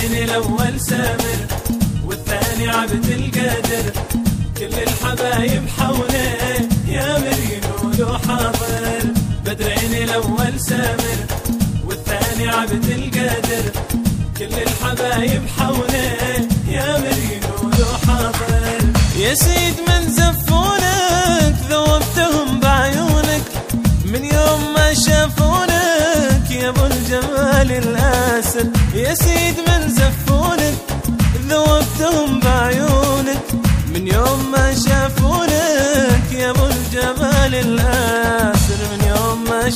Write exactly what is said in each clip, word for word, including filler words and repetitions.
بدرعين الأول سامر والثاني عبد القادر، كل الحبايب حوله يا مريم ولو حاضر. بدرعين الأول سامر والثاني عبد القادر، كل الحبايب حوله يا مريم ولو حاضر. يا سيد من زفونك ذوبتهم بعيونك، من يوم ما شافونك يا ابو الجمال الاسر. يا سيد من زفونك ذوبتهم بعيونك، من يوم ما شافونك يا ابو الجمال الاسر. من يوم ما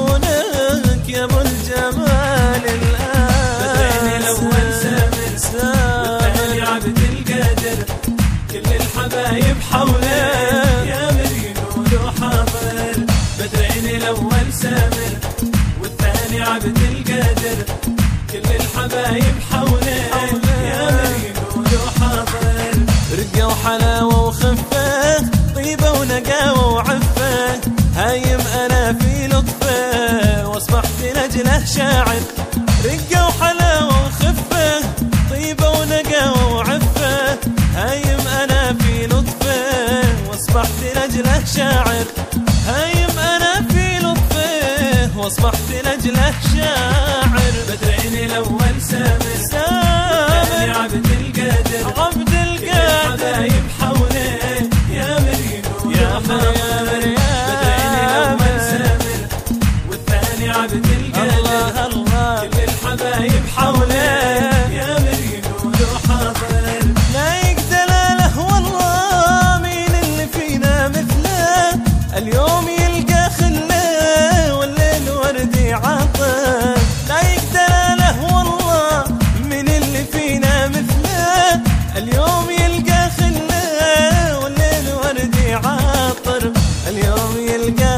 شافونك يا ابو الجمال الاسر. بدرعين الاول سامر والثاني عبد القادر، كل الحبايب حوله يا مريم ولو حاضر. بدرعين الاول سامر والثاني عبد القادر، كل الحبايب حوله يا مريم ولو حاضر. رقة وحلاوة وخفة، طيبة ونقاوة وعفة، هايم أنا في لطفة واصبحت لأجله شاعر. رقة وحلاوة وخفة، طيبة ونقاوة وعفة، هايم أنا في لطفة واصبحت لأجله شاعر. هايم أنا في لطفه واصبحت لأجله شاعر. بدرعين الأول سامر والثاني عبد القادر، عبد القادر، الحبايب حوله يا مريم ولو حاضر. بدرعين الأول سامر والثاني عبد القادر، كل الحبايب حوله يا مريم ولو حاضر. لايق دلاله والله مين اللي فينا مثله، اليوم يلقى خله والليل وردي عطر. لايق دلاله والله مين اللي فينا مثله، اليوم يلقى خله والليل وردي عطر. اليوم يلقى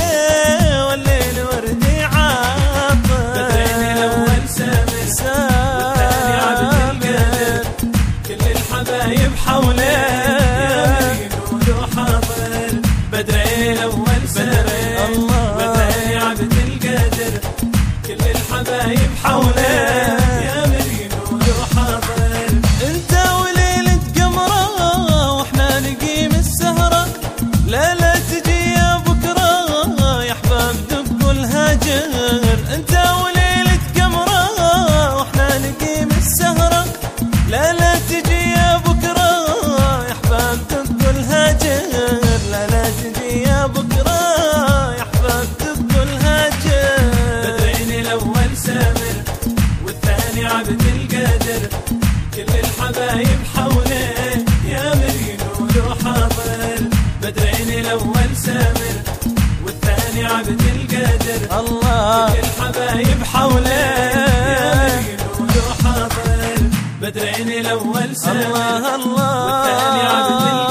خله والليل وردي عطر. بدرعين الأول سامر والثاني عبد القادر، كل الحبايب حوله يا مريم ولو حاضر. بدرعين الأول سامر والثاني عبد القادر، كل الحبايب حوله يا مريم ولو حاضر. انت وليلة قمرة واحنا نقيم السهرة، لا لا تجي يا بكرة يا احباب دقوا الهجر. انت وليلة قمرة واحنا نقيم السهرة، لا لا تجي يا بكرة يا احباب دقوا الهجر. لا لا تجي يا بكرة يا احباب دقوا الهجر. بدرعين الأول سامر والثاني عبد القادر، كل الحبايب حوله يا مريم ولو حاضر. بدرعين الأول سامر والثاني عبد القادر، الله كل الحبايب حوله يا مريم ولو حاضر. بدرعين الأول سامر الله الله والثاني عبد